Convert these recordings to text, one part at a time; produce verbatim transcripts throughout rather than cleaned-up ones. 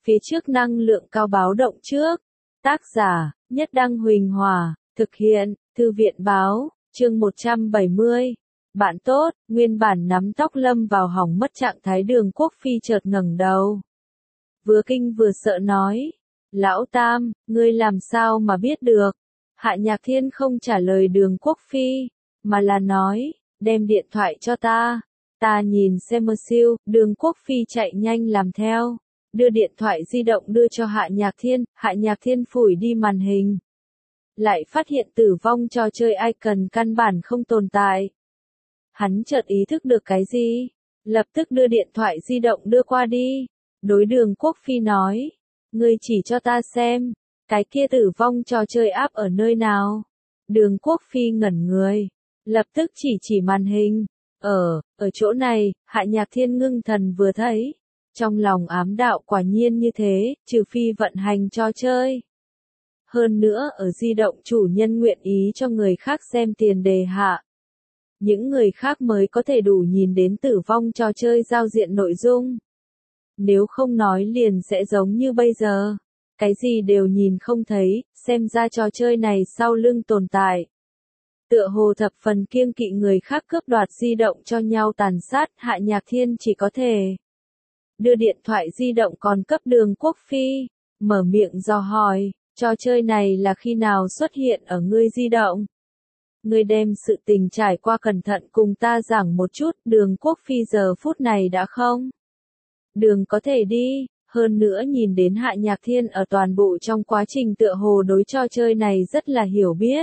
phía trước năng lượng cao báo động trước. Tác giả, Nhất Đăng Huỳnh Hòa, thực hiện, Thư viện Báo, chương một trăm bảy mươi. Bạn tốt, nguyên bản nắm tóc lâm vào hỏng mất trạng thái Đường Quốc Phi chợt ngẩng đầu. Vừa kinh vừa sợ nói, Lão Tam, ngươi làm sao mà biết được? Hạ Nhạc Thiên không trả lời Đường Quốc Phi, mà là nói, đem điện thoại cho ta. Ta nhìn xem mơ siêu, Đường Quốc Phi chạy nhanh làm theo. Đưa điện thoại di động đưa cho Hạ Nhạc Thiên, Hạ Nhạc Thiên phủi đi màn hình. Lại phát hiện tử vong trò chơi icon căn bản không tồn tại. Hắn chợt ý thức được cái gì? Lập tức đưa điện thoại di động đưa qua đi. Đối Đường Quốc Phi nói, ngươi chỉ cho ta xem, cái kia tử vong trò chơi app ở nơi nào? Đường Quốc Phi ngẩn người, lập tức chỉ chỉ màn hình. Ở, ở chỗ này, Hạ Nhạc Thiên ngưng thần vừa thấy. Trong lòng ám đạo quả nhiên như thế, trừ phi vận hành trò chơi. Hơn nữa ở di động chủ nhân nguyện ý cho người khác xem tiền đề hạ. Những người khác mới có thể đủ nhìn đến tử vong trò chơi giao diện nội dung. Nếu không nói liền sẽ giống như bây giờ. Cái gì đều nhìn không thấy, xem ra trò chơi này sau lưng tồn tại. Tựa hồ thập phần kiêng kỵ người khác cướp đoạt di động cho nhau tàn sát, Hạ Nhạc Thiên chỉ có thể đưa điện thoại di động còn cấp Đường Quốc Phi, mở miệng dò hỏi, trò chơi này là khi nào xuất hiện ở ngươi di động? Ngươi đem sự tình trải qua cẩn thận cùng ta giảng một chút, Đường Quốc Phi giờ phút này đã không? Đường có thể đi, hơn nữa nhìn đến Hạ Nhạc Thiên ở toàn bộ trong quá trình tựa hồ đối trò chơi này rất là hiểu biết.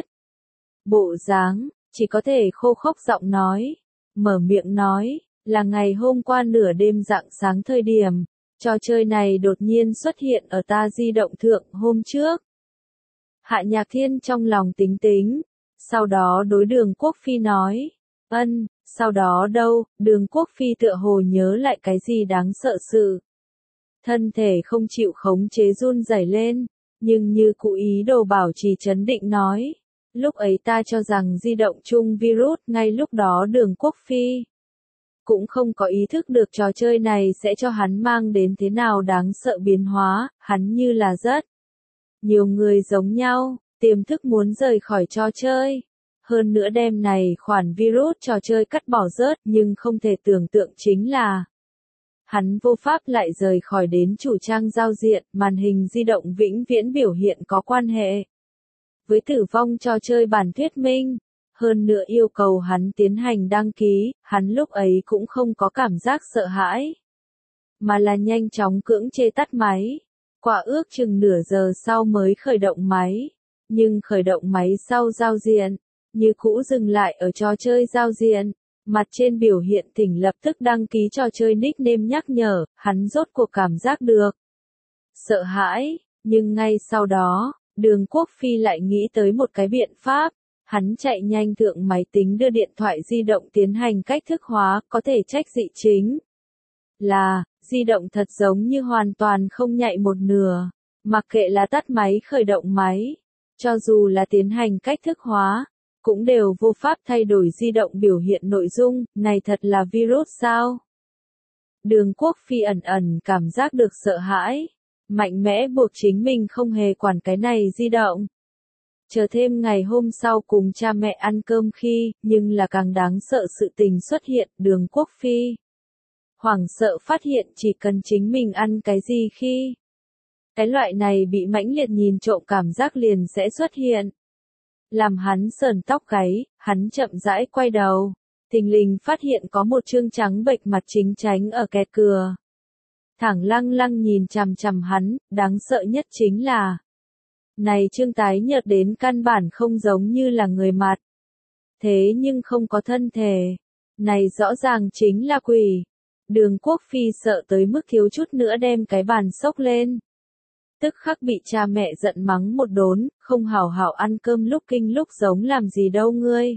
Bộ dáng, chỉ có thể khô khốc giọng nói, mở miệng nói, là ngày hôm qua nửa đêm rạng sáng thời điểm, trò chơi này đột nhiên xuất hiện ở ta di động thượng hôm trước. Hạ Nhạc Thiên trong lòng tính tính, sau đó đối Đường Quốc Phi nói, ân, sau đó đâu, Đường Quốc Phi tựa hồ nhớ lại cái gì đáng sợ sự. Thân thể không chịu khống chế run rẩy lên, nhưng như cụ ý đồ bảo trì trấn định nói. Lúc ấy ta cho rằng di động chung virus, ngay lúc đó Đường Quốc Phi cũng không có ý thức được trò chơi này sẽ cho hắn mang đến thế nào đáng sợ biến hóa, hắn như là rất nhiều người giống nhau, tiềm thức muốn rời khỏi trò chơi. Hơn nữa đem này khoản virus trò chơi cắt bỏ rớt, nhưng không thể tưởng tượng chính là hắn vô pháp lại rời khỏi đến chủ trang giao diện, màn hình di động vĩnh viễn biểu hiện có quan hệ với tử vong trò chơi bản thuyết minh. Hơn nữa yêu cầu hắn tiến hành đăng ký, hắn lúc ấy cũng không có cảm giác sợ hãi, mà là nhanh chóng cưỡng chế tắt máy. Quả ước chừng nửa giờ sau mới khởi động máy, nhưng khởi động máy sau giao diện, như cũ dừng lại ở trò chơi giao diện, mặt trên biểu hiện thỉnh lập tức đăng ký trò chơi nickname nhắc nhở, hắn rốt cuộc cảm giác được sợ hãi, nhưng ngay sau đó, Đường Quốc Phi lại nghĩ tới một cái biện pháp. Hắn chạy nhanh thượng máy tính đưa điện thoại di động tiến hành cách thức hóa, có thể trách dị chính là, di động thật giống như hoàn toàn không nhạy một nửa, mặc kệ là tắt máy khởi động máy, cho dù là tiến hành cách thức hóa, cũng đều vô pháp thay đổi di động biểu hiện nội dung, này thật là virus sao? Đường Quốc Phi ẩn ẩn cảm giác được sợ hãi, mạnh mẽ buộc chính mình không hề quản cái này di động. Chờ thêm ngày hôm sau cùng cha mẹ ăn cơm khi, nhưng là càng đáng sợ sự tình xuất hiện, Đường Quốc Phi hoảng sợ phát hiện chỉ cần chính mình ăn cái gì khi cái loại này bị mãnh liệt nhìn trộm cảm giác liền sẽ xuất hiện. Làm hắn sờn tóc gáy, hắn chậm rãi quay đầu, thình lình phát hiện có một trương trắng bệch mặt chính tránh ở kẹt cửa. Thẳng lăng lăng nhìn chằm chằm hắn, đáng sợ nhất chính là này trương tái nhợt đến căn bản không giống như là người mặt. Thế nhưng không có thân thể. Này rõ ràng chính là quỷ. Đường Quốc Phi sợ tới mức thiếu chút nữa đem cái bàn xốc lên. Tức khắc bị cha mẹ giận mắng một đốn, không hảo hảo ăn cơm lúc kinh lúc giống làm gì đâu ngươi.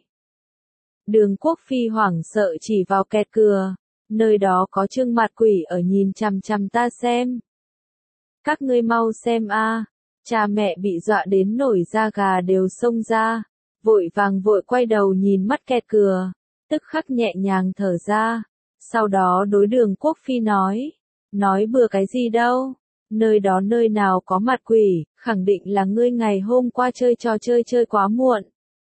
Đường Quốc Phi hoảng sợ chỉ vào kẹt cửa, nơi đó có trương mặt quỷ ở nhìn chằm chằm ta xem. Các ngươi mau xem a. Cha mẹ bị dọa đến nổi da gà đều xông ra, vội vàng vội quay đầu nhìn mắt kẹt cửa, tức khắc nhẹ nhàng thở ra, sau đó đối Đường Quốc Phi nói, nói bừa cái gì đâu, Nơi đó nơi nào có mặt quỷ, khẳng định là ngươi ngày hôm qua chơi trò chơi chơi quá muộn.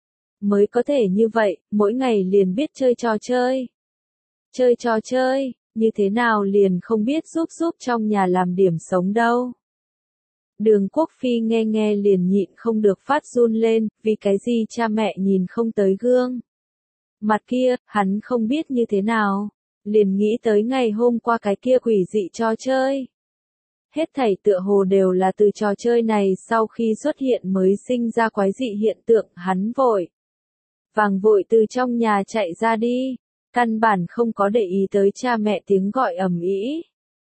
Mới có thể như vậy, mỗi ngày liền biết chơi trò chơi. Chơi trò chơi, như thế nào liền không biết giúp giúp trong nhà làm điểm sống đâu. Đường Quốc Phi nghe nghe liền nhịn không được phát run lên, vì cái gì cha mẹ nhìn không tới gương. Mặt kia, hắn không biết như thế nào, liền nghĩ tới ngày hôm qua cái kia quỷ dị trò chơi. Hết thảy tựa hồ đều là từ trò chơi này sau khi xuất hiện mới sinh ra quái dị hiện tượng, hắn vội. Vàng vội từ trong nhà chạy ra đi, căn bản không có để ý tới cha mẹ tiếng gọi ầm ĩ.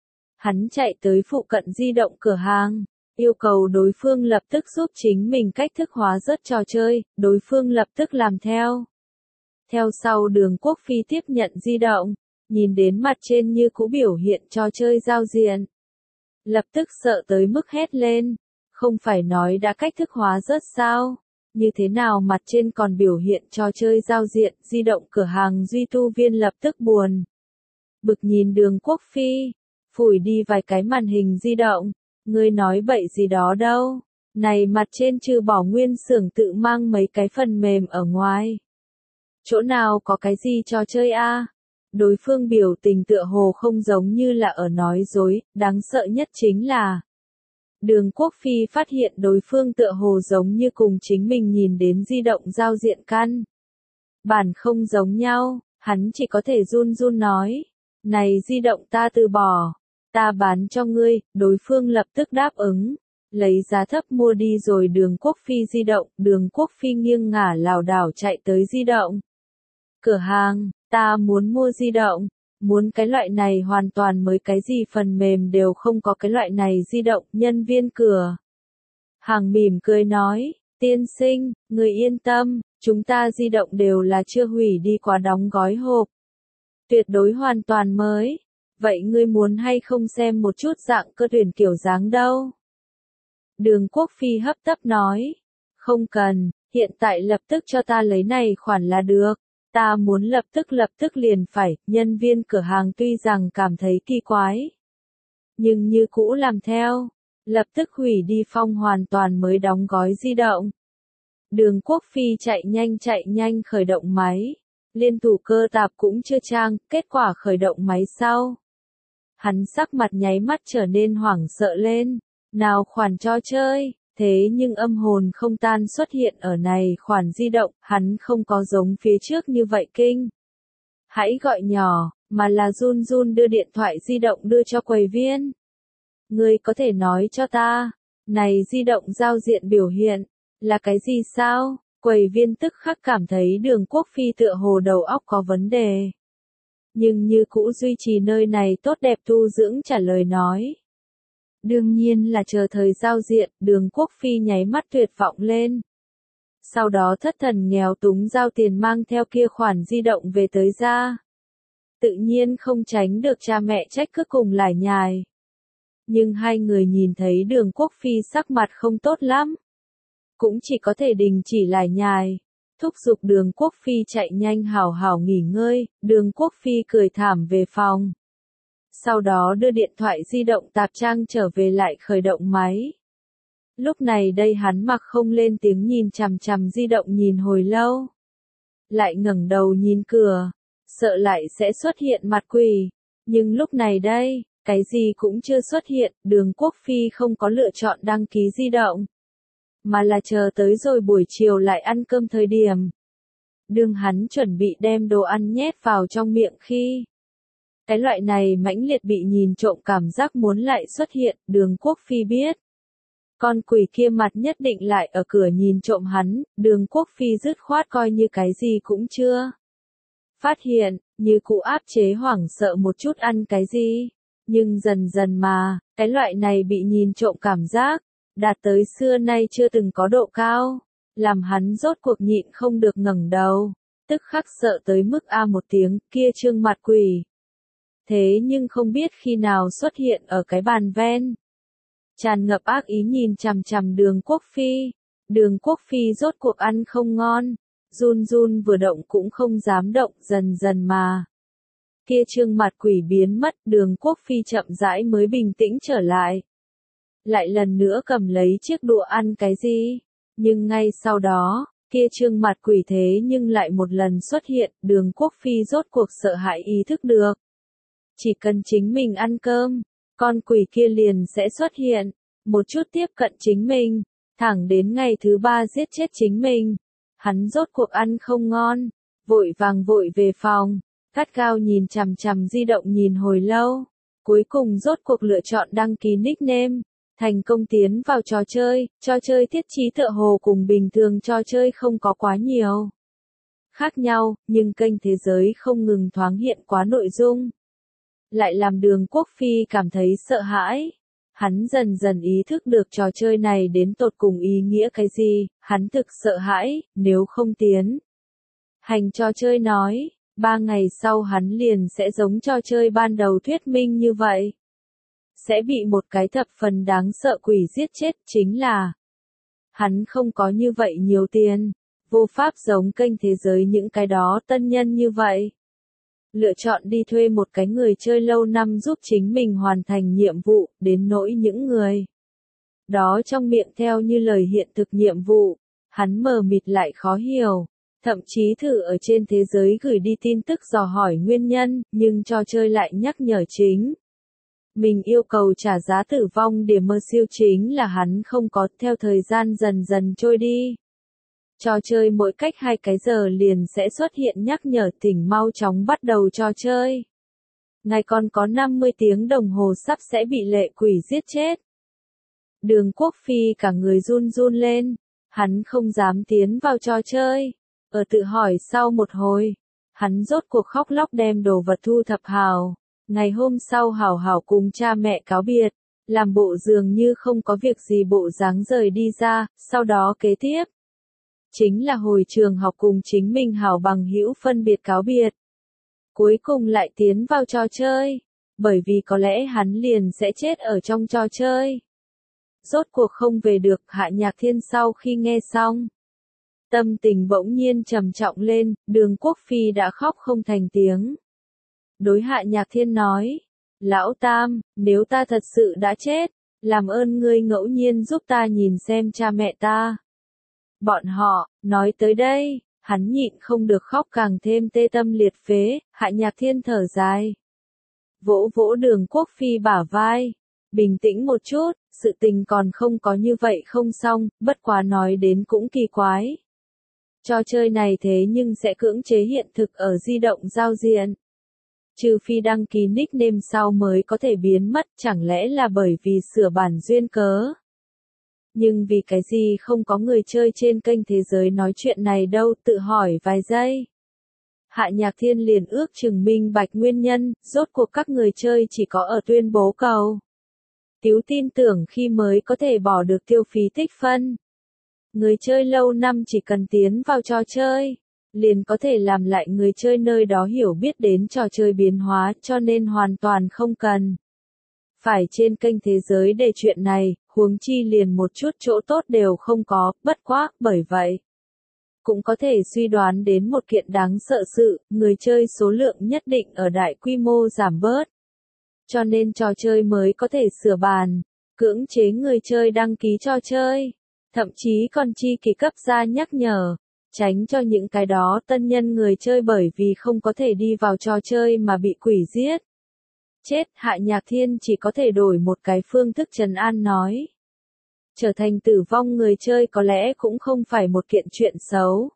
Hắn chạy tới phụ cận di động cửa hàng, yêu cầu đối phương lập tức giúp chính mình cách thức hóa rớt trò chơi, đối phương lập tức làm theo. Theo sau Đường Quốc Phi tiếp nhận di động, nhìn đến mặt trên như cũ biểu hiện trò chơi giao diện. Lập tức sợ tới mức hét lên, không phải nói đã cách thức hóa rớt sao, như thế nào mặt trên còn biểu hiện trò chơi giao diện, di động cửa hàng duy tu viên lập tức buồn. Bực nhìn Đường Quốc Phi, phủi đi vài cái màn hình di động, ngươi nói bậy gì đó đâu, này mặt trên trừ bỏ nguyên xưởng tự mang mấy cái phần mềm ở ngoài. Chỗ nào có cái gì trò chơi a? Đối phương biểu tình tựa hồ không giống như là ở nói dối, đáng sợ nhất chính là Đường Quốc Phi phát hiện đối phương tựa hồ giống như cùng chính mình nhìn đến di động giao diện căn. Bản không giống nhau, hắn chỉ có thể run run nói, này di động ta từ bỏ, ta bán cho ngươi, đối phương lập tức đáp ứng, lấy giá thấp mua đi rồi Đường Quốc Phi di động, Đường Quốc Phi nghiêng ngả lảo đảo chạy tới di động. Cửa hàng, ta muốn mua di động, muốn cái loại này hoàn toàn mới cái gì phần mềm đều không có cái loại này di động, nhân viên cửa hàng mỉm cười nói, tiên sinh, người yên tâm, chúng ta di động đều là chưa hủy đi quá đóng gói hộp. Tuyệt đối hoàn toàn mới, vậy ngươi muốn hay không xem một chút dạng cơ tuyển kiểu dáng đâu? Đường Quốc Phi hấp tấp nói, không cần, hiện tại lập tức cho ta lấy này khoản là được. Ta muốn lập tức lập tức liền phải, nhân viên cửa hàng tuy rằng cảm thấy kỳ quái. Nhưng như cũ làm theo, lập tức hủy đi phong hoàn toàn mới đóng gói di động. Đường Quốc Phi chạy nhanh chạy nhanh khởi động máy, liên thủ cơ tạp cũng chưa trang, kết quả khởi động máy sau. Hắn sắc mặt nháy mắt trở nên hoảng sợ lên, nào khoản cho chơi. Thế nhưng âm hồn không tan xuất hiện ở này khoản di động, hắn không có giống phía trước như vậy kinh. Hãy gọi nhỏ, mà là run run đưa điện thoại di động đưa cho quầy viên. Ngươi có thể nói cho ta, này di động giao diện biểu hiện, là cái gì sao? Quầy viên tức khắc cảm thấy Đường Quốc Phi tựa hồ đầu óc có vấn đề. Nhưng như cũ duy trì nơi này tốt đẹp tu dưỡng trả lời nói. Đương nhiên là chờ thời giao diện, Đường Quốc Phi nháy mắt tuyệt vọng lên. Sau đó thất thần nghèo túng giao tiền mang theo kia khoản di động về tới ra. Tự nhiên không tránh được cha mẹ trách cứ cùng lải nhải. Nhưng hai người nhìn thấy Đường Quốc Phi sắc mặt không tốt lắm. Cũng chỉ có thể đình chỉ lải nhải. Thúc giục Đường Quốc Phi chạy nhanh hào hào nghỉ ngơi, Đường Quốc Phi cười thảm về phòng. Sau đó đưa điện thoại di động tạp trang trở về lại khởi động máy. Lúc này đây hắn mặc không lên tiếng nhìn chằm chằm di động nhìn hồi lâu. Lại ngẩng đầu nhìn cửa, sợ lại sẽ xuất hiện mặt quỷ. Nhưng lúc này đây, cái gì cũng chưa xuất hiện, Đường Quốc Phi không có lựa chọn đăng ký di động. Mà là chờ tới rồi buổi chiều lại ăn cơm thời điểm. Đường hắn chuẩn bị đem đồ ăn nhét vào trong miệng khi. Cái loại này mãnh liệt bị nhìn trộm cảm giác muốn lại xuất hiện, Đường Quốc Phi biết. Con quỷ kia mặt nhất định lại ở cửa nhìn trộm hắn, Đường Quốc Phi dứt khoát coi như cái gì cũng chưa. Phát hiện, như cụ áp chế hoảng sợ một chút ăn cái gì. Nhưng dần dần mà, cái loại này bị nhìn trộm cảm giác, đạt tới xưa nay chưa từng có độ cao. Làm hắn rốt cuộc nhịn không được ngẩng đầu, tức khắc sợ tới mức a một tiếng, kia trương mặt quỷ. Thế nhưng không biết khi nào xuất hiện ở cái bàn ven. Tràn ngập ác ý nhìn chằm chằm Đường Quốc Phi. Đường Quốc Phi rốt cuộc ăn không ngon. Run run vừa động cũng không dám động, dần dần mà. Kia trương mặt quỷ biến mất, Đường Quốc Phi chậm rãi mới bình tĩnh trở lại. lại lần nữa cầm lấy chiếc đũa ăn cái gì. Nhưng ngay sau đó, kia trương mặt quỷ thế nhưng lại một lần xuất hiện, Đường Quốc Phi rốt cuộc sợ hãi ý thức được. Chỉ cần chính mình ăn cơm, con quỷ kia liền sẽ xuất hiện, một chút tiếp cận chính mình, thẳng đến ngày thứ ba giết chết chính mình. Hắn rốt cuộc ăn không ngon, vội vàng vội về phòng, gắt gao nhìn chằm chằm di động nhìn hồi lâu, cuối cùng rốt cuộc lựa chọn đăng ký nickname, thành công tiến vào trò chơi, trò chơi thiết trí tựa hồ cùng bình thường trò chơi không có quá nhiều khác nhau, nhưng kênh thế giới không ngừng thoáng hiện quá nội dung, lại làm Đường Quốc Phi cảm thấy sợ hãi. Hắn dần dần ý thức được trò chơi này đến tột cùng ý nghĩa cái gì, hắn thực sợ hãi, nếu không tiến hành trò chơi nói, ba ngày sau hắn liền sẽ giống trò chơi ban đầu thuyết minh như vậy. Sẽ bị một cái thập phần đáng sợ quỷ giết chết, chính là hắn không có như vậy nhiều tiền, vô pháp giống kênh thế giới những cái đó tân nhân như vậy. Lựa chọn đi thuê một cái người chơi lâu năm giúp chính mình hoàn thành nhiệm vụ, đến nỗi những người đó trong miệng theo như lời hiện thực nhiệm vụ, hắn mờ mịt lại khó hiểu, thậm chí thử ở trên thế giới gửi đi tin tức dò hỏi nguyên nhân, nhưng trò chơi lại nhắc nhở chính mình yêu cầu trả giá tử vong để mơ siêu chính là hắn không có. Theo thời gian dần dần trôi đi, trò chơi mỗi cách hai cái giờ liền sẽ xuất hiện nhắc nhở tỉnh mau chóng bắt đầu trò chơi. Ngài còn có năm mươi tiếng đồng hồ sắp sẽ bị lệ quỷ giết chết. Đường Quốc Phi cả người run run lên, hắn không dám tiến vào trò chơi. Ở tự hỏi sau một hồi, hắn rốt cuộc khóc lóc đem đồ vật thu thập hào. Ngày hôm sau hảo hảo cùng cha mẹ cáo biệt, làm bộ dường như không có việc gì bộ dáng rời đi ra, sau đó kế tiếp chính là hồi trường học cùng chính mình hảo bằng hữu phân biệt cáo biệt. Cuối cùng lại tiến vào trò chơi, bởi vì có lẽ hắn liền sẽ chết ở trong trò chơi. Rốt cuộc không về được. Hạ Nhạc Thiên sau khi nghe xong, tâm tình bỗng nhiên trầm trọng lên, Đường Quốc Phi đã khóc không thành tiếng. Đối Hạ Nhạc Thiên nói, Lão Tam, nếu ta thật sự đã chết, làm ơn ngươi ngẫu nhiên giúp ta nhìn xem cha mẹ ta. Bọn họ, nói tới đây, hắn nhịn không được khóc càng thêm tê tâm liệt phế. Hạ Nhạc Thiên thở dài, vỗ vỗ Đường Quốc Phi bả vai, bình tĩnh một chút, sự tình còn không có như vậy không xong, bất quá nói đến cũng kỳ quái. Trò chơi này thế nhưng sẽ cưỡng chế hiện thực ở di động giao diện. Trừ phi đăng ký nickname sau mới có thể biến mất, chẳng lẽ là bởi vì sửa bản duyên cớ. Nhưng vì cái gì không có người chơi trên kênh thế giới nói chuyện này đâu, tự hỏi vài giây. Hạ Nhạc Thiên liền ước chừng minh bạch nguyên nhân, rốt cuộc các người chơi chỉ có ở tuyên bố cầu Tiếu tin tưởng khi mới có thể bỏ được tiêu phí tích phân. Người chơi lâu năm chỉ cần tiến vào trò chơi, liền có thể làm lại người chơi nơi đó hiểu biết đến trò chơi biến hóa, cho nên hoàn toàn không cần phải trên kênh thế giới để chuyện này, huống chi liền một chút chỗ tốt đều không có, bất quá, bởi vậy cũng có thể suy đoán đến một kiện đáng sợ sự, người chơi số lượng nhất định ở đại quy mô giảm bớt. Cho nên trò chơi mới có thể sửa bàn, cưỡng chế người chơi đăng ký trò chơi, thậm chí còn chi kỳ cấp ra nhắc nhở, tránh cho những cái đó tân nhân người chơi bởi vì không có thể đi vào trò chơi mà bị quỷ giết. Chết. Hạ Nhạc Thiên chỉ có thể đổi một cái phương thức trấn an nói. Trở thành tử vong người chơi có lẽ cũng không phải một kiện chuyện xấu,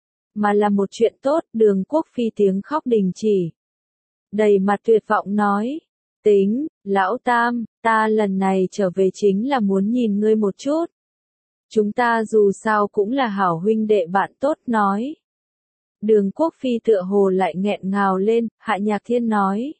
mà là một chuyện tốt. Đường Quốc Phi tiếng khóc đình chỉ, đầy mặt tuyệt vọng nói, tính, Lão Tam, ta lần này trở về chính là muốn nhìn ngươi một chút. Chúng ta dù sao cũng là hảo huynh đệ bạn tốt nói. Đường Quốc Phi tựa hồ lại nghẹn ngào lên. Hạ Nhạc Thiên nói,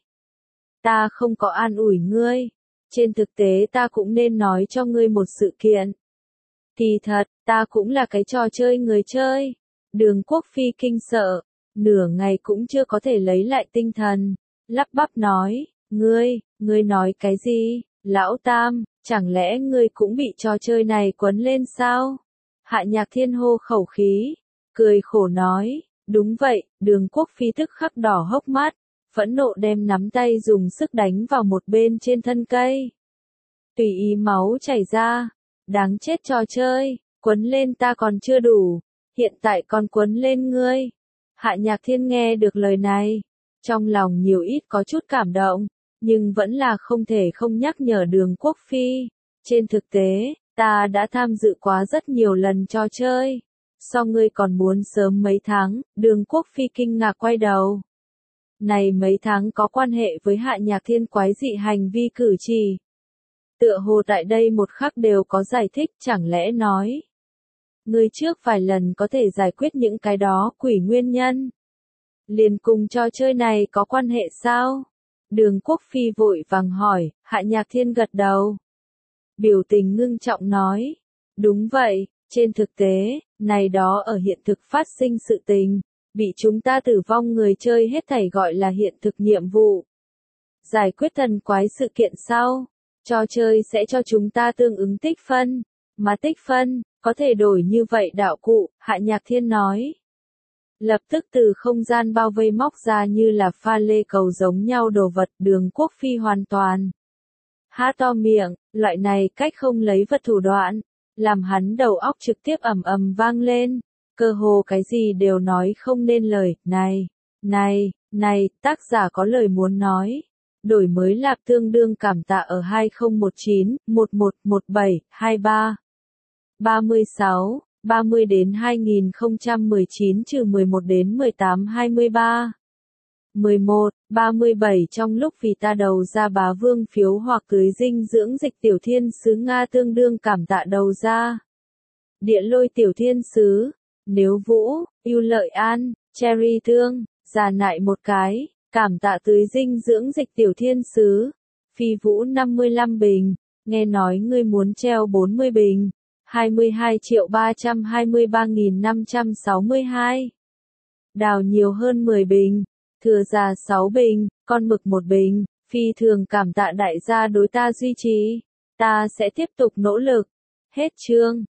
ta không có an ủi ngươi, trên thực tế ta cũng nên nói cho ngươi một sự kiện. Thì thật, ta cũng là cái trò chơi người chơi. Đường Quốc Phi kinh sợ, nửa ngày cũng chưa có thể lấy lại tinh thần, lắp bắp nói, ngươi, ngươi nói cái gì, Lão Tam, chẳng lẽ ngươi cũng bị trò chơi này quấn lên sao? Hạ Nhạc Thiên hô khẩu khí, cười khổ nói, đúng vậy. Đường Quốc Phi tức khắc đỏ hốc mắt, phẫn nộ đem nắm tay dùng sức đánh vào một bên trên thân cây. tùy ý máu chảy ra. Đáng chết trò chơi, quấn lên ta còn chưa đủ, hiện tại còn quấn lên ngươi. Hạ Nhạc Thiên nghe được lời này, trong lòng nhiều ít có chút cảm động, nhưng vẫn là không thể không nhắc nhở Đường Quốc Phi. Trên thực tế, ta đã tham dự quá rất nhiều lần trò chơi. So ngươi còn muốn sớm mấy tháng, Đường Quốc Phi kinh ngạc quay đầu. Này mấy tháng có quan hệ với Hạ Nhạc Thiên quái dị hành vi cử chỉ. Tựa hồ tại đây một khắc đều có giải thích, chẳng lẽ nói. Ngươi trước vài lần có thể giải quyết những cái đó quỷ nguyên nhân. Liền cùng trò chơi này có quan hệ sao? Đường Quốc Phi vội vàng hỏi, Hạ Nhạc Thiên gật đầu. Biểu tình ngưng trọng nói. Đúng vậy, trên thực tế, này đó ở hiện thực phát sinh sự tình, bị chúng ta tử vong người chơi hết thảy gọi là hiện thực nhiệm vụ. Giải quyết thần quái sự kiện sau, trò chơi sẽ cho chúng ta tương ứng tích phân, mà tích phân, có thể đổi như vậy đạo cụ, Hạ Nhạc Thiên nói. Lập tức từ không gian bao vây móc ra như là pha lê cầu giống nhau đồ vật, Đường Quốc Phi hoàn toàn há to miệng, loại này cách không lấy vật thủ đoạn, làm hắn đầu óc trực tiếp ầm ầm vang lên, cơ hồ cái gì đều nói không nên lời, này, này, này, tác giả có lời muốn nói. Đổi mới lạp tương đương cảm tạ ở hai không một chín, một một một bảy, hai ba, ba mươi sáu, ba mươi đến hai nghìn không trăm mười chín trừ mười một đến mười tám hai mươi ba. mười một, ba mươi bảy trong lúc vì ta đầu ra bá vương phiếu hoặc cưới dinh dưỡng dịch tiểu thiên sứ Nga tương đương cảm tạ đầu ra. Địa lôi tiểu thiên sứ, nếu vũ, yêu lợi an, cherry thương, già nại một cái, cảm tạ tưới dinh dưỡng dịch tiểu thiên sứ. Phi vũ năm mươi lăm bình, nghe nói ngươi muốn treo bốn mươi bình, hai mươi hai triệu ba trăm hai mươi ba nghìn năm trăm sáu mươi hai. Đào nhiều hơn mười bình. Thừa già sáu bình, con mực một bình, phi thường cảm tạ đại gia đối ta duy trì. Ta sẽ tiếp tục nỗ lực. Hết chương.